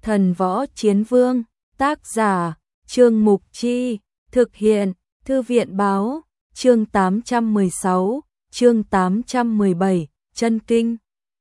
Thần Võ Chiến Vương, tác giả, Trương Mục Chi, thực hiện, Thư viện báo, chương 816, chương 817, chân kinh.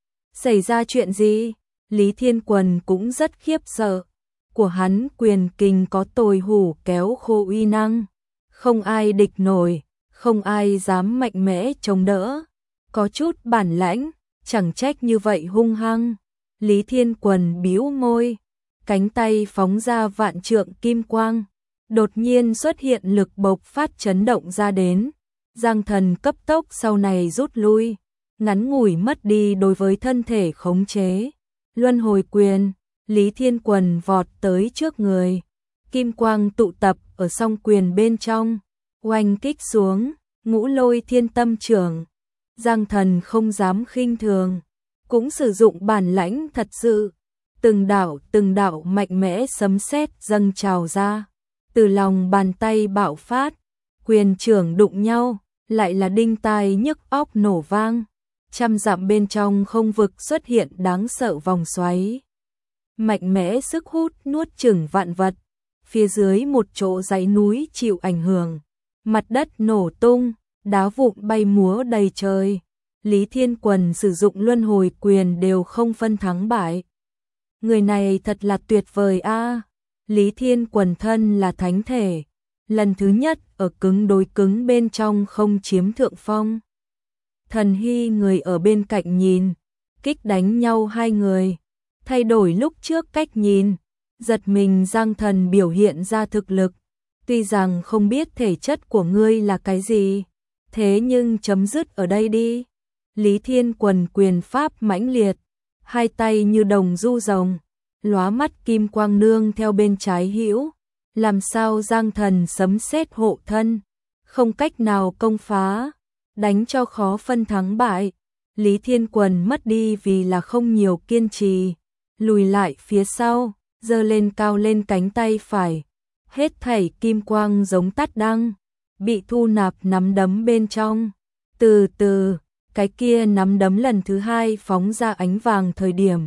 Xảy ra chuyện gì? Lý Thiên Quần cũng rất khiếp sợ. Của hắn quyền kình có tồi hủ kéo khô uy năng. Không ai địch nổi, không ai dám mạnh mẽ chống đỡ. Có chút bản lãnh, chẳng trách như vậy hung hăng. Lý Thiên Quần bĩu môi, cánh tay phóng ra vạn trượng kim quang. Đột nhiên xuất hiện lực bộc phát chấn động ra đến. Giang thần cấp tốc sau này rút lui, ngắn ngủi mất đi đối với thân thể khống chế. Luân hồi quyền, Lý Thiên Quần vọt tới trước người. Kim quang tụ tập ở song quyền bên trong, oanh kích xuống, Ngũ Lôi Thiên Tâm Trưởng. Giang thần không dám khinh thường, cũng sử dụng bản lãnh thật sự. Từng đạo mạnh mẽ sấm sét dâng trào ra, từ lòng bàn tay bạo phát, quyền trưởng đụng nhau, lại là đinh tai nhức óc nổ vang. Trăm dặm bên trong không vực xuất hiện đáng sợ vòng xoáy. Mạnh mẽ sức hút nuốt chửng vạn vật. Phía dưới một chỗ dãy núi chịu ảnh hưởng. Mặt đất nổ tung, đá vụn bay múa đầy trời. Lý Thiên Quần sử dụng luân hồi quyền đều không phân thắng bại. Người này thật là tuyệt vời a. Lý Thiên Quần thân là thánh thể. Lần thứ nhất ở cứng đối cứng bên trong không chiếm thượng phong. Thần Hy người ở bên cạnh nhìn, kích đánh nhau hai người, thay đổi lúc trước cách nhìn, giật mình Giang thần biểu hiện ra thực lực, tuy rằng không biết thể chất của ngươi là cái gì, thế nhưng chấm dứt ở đây đi. Lý Thiên Quần quyền pháp mãnh liệt, hai tay như đồng du rồng, lóa mắt kim quang nương theo bên trái hữu, làm sao Giang thần sấm sét hộ thân, không cách nào công phá. Đánh cho khó phân thắng bại. Lý Thiên Quần mất đi vì là không nhiều kiên trì, lùi lại phía sau, giơ lên cao lên cánh tay phải. Hết thảy kim quang giống tắt đăng, bị thu nạp nắm đấm bên trong. Từ từ, cái kia nắm đấm lần thứ hai phóng ra ánh vàng thời điểm.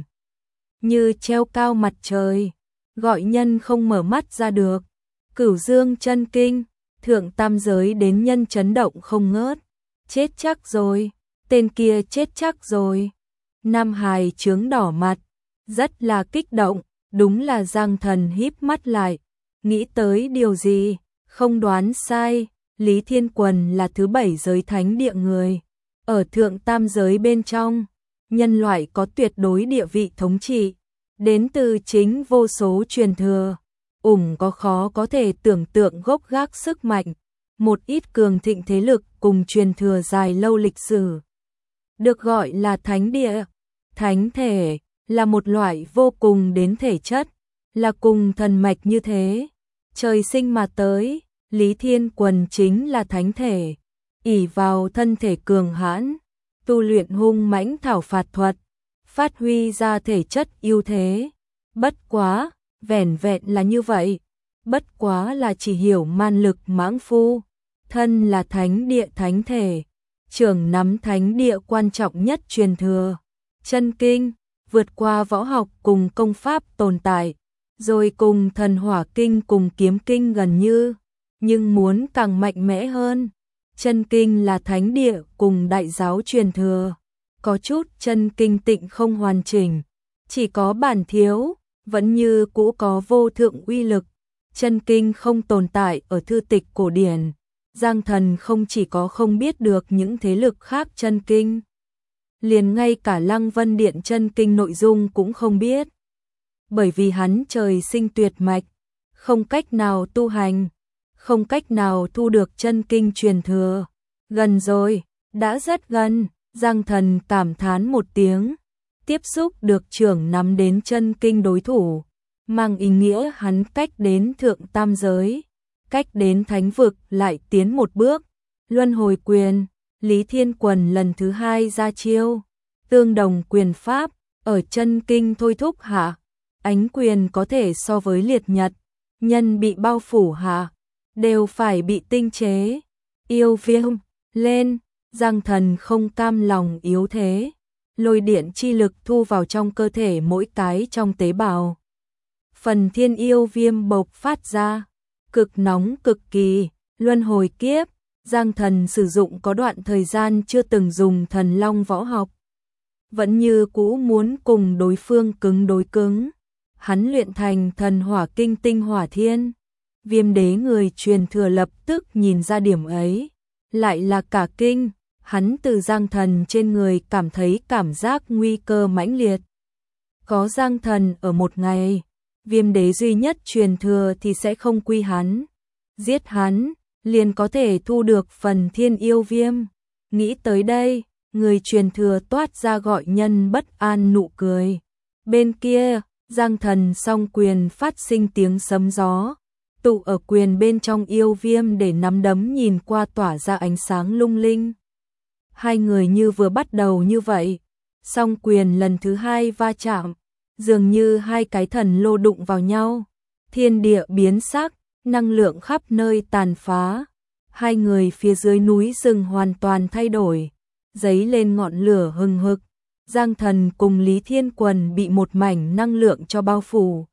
Như treo cao mặt trời, gọi nhân không mở mắt ra được. Cửu Dương chân kinh, thượng tam giới đến nhân chấn động không ngớt. Chết chắc rồi, tên kia chết chắc rồi. Nam Hải trướng đỏ mặt, rất là kích động, đúng là Giang thần híp mắt lại, nghĩ tới điều gì, không đoán sai, Lý Thiên Quần là thứ 7 giới thánh địa người. Ở thượng tam giới bên trong, nhân loại có tuyệt đối địa vị thống trị, đến từ chính vô số truyền thừa, có khó có thể tưởng tượng gốc gác sức mạnh. Một ít cường thịnh thế lực cùng truyền thừa dài lâu lịch sử. Được gọi là thánh địa, thánh thể, là một loại vô cùng đến thể chất, là cùng thần mạch như thế. Trời sinh mà tới, Lý Thiên Quần chính là thánh thể, ỷ vào thân thể cường hãn, tu luyện hung mãnh thảo phạt thuật, phát huy ra thể chất ưu thế. Bất quá, vẻn vẹn là như vậy, bất quá là chỉ hiểu man lực mãng phu. Thân là thánh địa thánh thể, trưởng nắm thánh địa quan trọng nhất truyền thừa, chân kinh, vượt qua võ học cùng công pháp tồn tại, rồi cùng thần hỏa kinh cùng kiếm kinh gần như, nhưng muốn càng mạnh mẽ hơn. Chân kinh là thánh địa cùng đại giáo truyền thừa, có chút chân kinh tịnh không hoàn chỉnh, chỉ có bản thiếu, vẫn như cũ có vô thượng uy lực. Chân kinh không tồn tại ở thư tịch cổ điển. Giang thần không chỉ có không biết được những thế lực khác chân kinh, liền ngay cả Lăng Vân Điện chân kinh nội dung cũng không biết. Bởi vì hắn trời sinh tuyệt mạch, không cách nào tu hành, không cách nào thu được chân kinh truyền thừa. Gần rồi, đã rất gần, Giang thần cảm thán một tiếng, tiếp xúc được trưởng nắm đến chân kinh đối thủ, mang ý nghĩa hắn cách đến thượng tam giới. Cách đến thánh vực lại tiến một bước. Luân hồi quyền, Lý Thiên Quần lần thứ hai ra chiêu. Tương đồng quyền pháp, ở chân kinh thôi thúc hạ. Ánh quyền có thể so với liệt nhật. Nhân bị bao phủ hạ, đều phải bị tinh chế. Yêu viêm, lên, Giang thần không cam lòng yếu thế. Lôi điện chi lực thu vào trong cơ thể mỗi cái trong tế bào. phần thiên yêu viêm bộc phát ra, cực nóng cực kỳ, luân hồi kiếp, Giang Thần sử dụng có đoạn thời gian chưa từng dùng thần long võ học. Vẫn như cũ muốn cùng đối phương cứng đối cứng. Hắn luyện thành thần hỏa kinh tinh hỏa thiên. Viêm đế người truyền thừa lập tức nhìn ra điểm ấy. Lại là cả kinh, hắn từ Giang Thần trên người cảm thấy cảm giác nguy cơ mãnh liệt. Có Giang Thần ở một ngày, viêm đế duy nhất truyền thừa thì sẽ không quy hắn. Giết hắn, liền có thể thu được phần thiên yêu viêm. Nghĩ tới đây, người truyền thừa toát ra gọi nhân bất an nụ cười. Bên kia, Giang Thần song quyền phát sinh tiếng sấm gió, tụ ở quyền bên trong yêu viêm để nắm đấm nhìn qua tỏa ra ánh sáng lung linh. Hai người như vừa bắt đầu như vậy, song quyền lần thứ hai va chạm, dường như hai cái thần lô đụng vào nhau, thiên địa biến sắc, năng lượng khắp nơi tàn phá. Hai người phía dưới núi rừng hoàn toàn thay đổi, dấy lên ngọn lửa hừng hực. Giang Thần cùng Lý Thiên Quần bị một mảnh năng lượng cho bao phủ.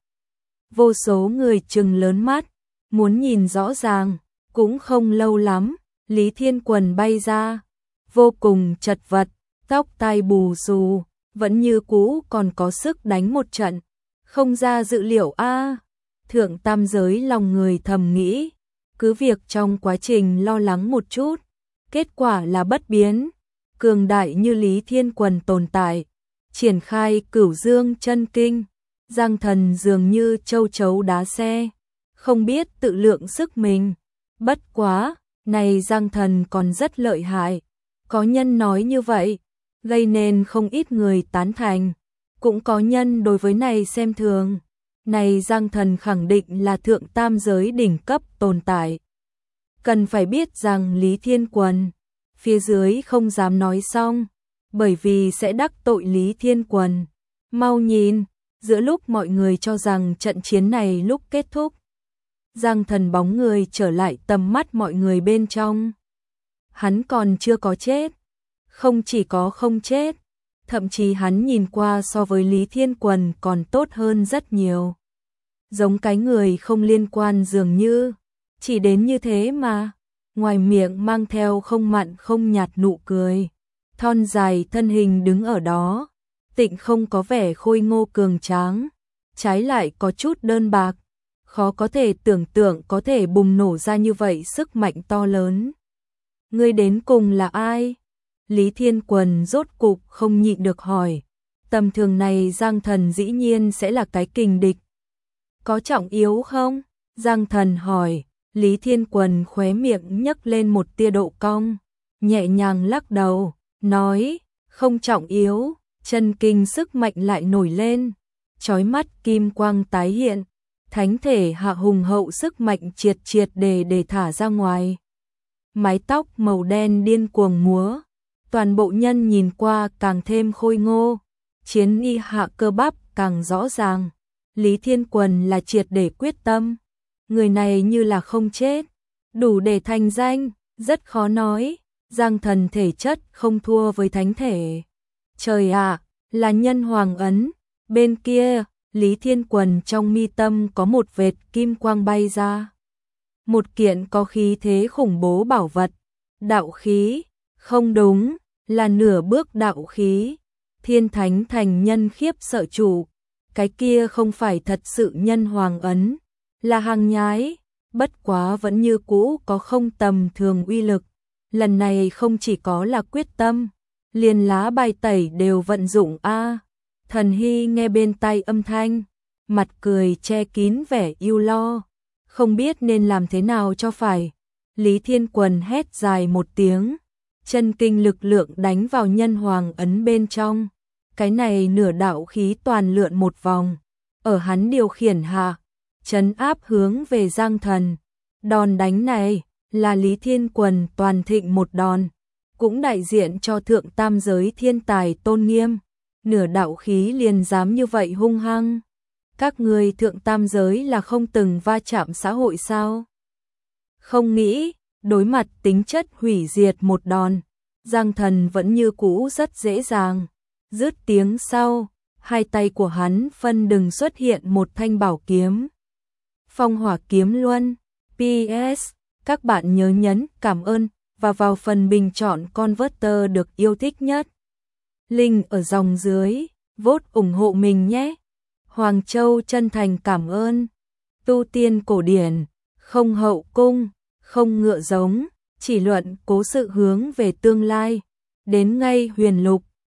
Vô số người trừng lớn mắt, muốn nhìn rõ ràng, cũng không lâu lắm, Lý Thiên Quần bay ra, vô cùng chật vật, tóc tai bù xù, vẫn như cũ còn có sức đánh một trận. Không ra dự liệu a. Thượng tam giới lòng người thầm nghĩ, cứ việc trong quá trình lo lắng một chút, kết quả là bất biến. Cường đại như Lý Thiên Quần tồn tại, triển khai Cửu Dương chân kinh, Giang Thần dường như châu chấu đá xe, không biết tự lượng sức mình. Bất quá, này Giang Thần còn rất lợi hại, có nhân nói như vậy, gây nên không ít người tán thành, cũng có nhân đối với này xem thường. Này Giang Thần khẳng định là thượng tam giới đỉnh cấp tồn tại. Cần phải biết rằng Lý Thiên Quần phía dưới không dám nói xong, bởi vì sẽ đắc tội Lý Thiên Quần. Mau nhìn, giữa lúc mọi người cho rằng trận chiến này lúc kết thúc, Giang Thần bóng người trở lại tầm mắt mọi người bên trong. Hắn còn chưa có chết, không chỉ có không chết, thậm chí hắn nhìn qua so với Lý Thiên Quần còn tốt hơn rất nhiều. Giống cái người không liên quan dường như, chỉ đến như thế mà. Ngoài miệng mang theo không mặn không nhạt nụ cười, thon dài thân hình đứng ở đó, tịnh không có vẻ khôi ngô cường tráng, trái lại có chút đơn bạc, khó có thể tưởng tượng có thể bùng nổ ra như vậy sức mạnh to lớn. Ngươi đến cùng là ai? Lý Thiên Quần rốt cục không nhịn được hỏi. Tầm thường này Giang Thần dĩ nhiên sẽ là cái kình địch. Có trọng yếu không? Giang Thần hỏi. Lý Thiên Quần khóe miệng nhấc lên một tia độ cong, nhẹ nhàng lắc đầu, nói, không trọng yếu. Chân kinh sức mạnh lại nổi lên, chói mắt kim quang tái hiện, thánh thể hạ hùng hậu sức mạnh triệt triệt để thả ra ngoài. Mái tóc màu đen điên cuồng múa, toàn bộ nhân nhìn qua càng thêm khôi ngô, chiến y hạ cơ bắp càng rõ ràng. Lý Thiên Quần là triệt để quyết tâm. Người này như là không chết, đủ để thành danh, rất khó nói. Giang Thần thể chất không thua với thánh thể. Trời ạ, là nhân hoàng ấn. Bên kia, Lý Thiên Quần trong mi tâm có một vệt kim quang bay ra. Một kiện có khí thế khủng bố bảo vật. Đạo khí, không đúng, là nửa bước đạo khí. Thiên Thánh thành nhân khiếp sợ chủ. Cái kia không phải thật sự nhân hoàng ấn, là hàng nhái, bất quá vẫn như cũ có không tầm thường uy lực. Lần này không chỉ có là quyết tâm, liền lá bài tẩy đều vận dụng a. Thần Hy nghe bên tai âm thanh, mặt cười che kín vẻ ưu lo, không biết nên làm thế nào cho phải. Lý Thiên Quần hét dài một tiếng, chân kinh lực lượng đánh vào nhân hoàng ấn bên trong. Cái này nửa đạo khí toàn lượn một vòng, ở hắn điều khiển hạ, trấn áp hướng về Giang Thần. Đòn đánh này là Lý Thiên Quần toàn thịnh một đòn, cũng đại diện cho thượng tam giới thiên tài tôn nghiêm. Nửa đạo khí liền dám như vậy hung hăng. Các người thượng tam giới là không từng va chạm xã hội sao? Không nghĩ, đối mặt tính chất hủy diệt một đòn, Giang Thần vẫn như cũ rất dễ dàng. Dứt tiếng sau, hai tay của hắn phân đừng xuất hiện một thanh bảo kiếm. Phong hỏa kiếm luân. PS, các bạn nhớ nhấn cảm ơn và vào phần bình chọn converter được yêu thích nhất. Link ở dòng dưới, vote ủng hộ mình nhé. Hoàng Châu chân thành cảm ơn. Tu tiên cổ điển, không hậu cung, không ngựa giống, chỉ luận cố sự hướng về tương lai. Đến ngay huyền lục,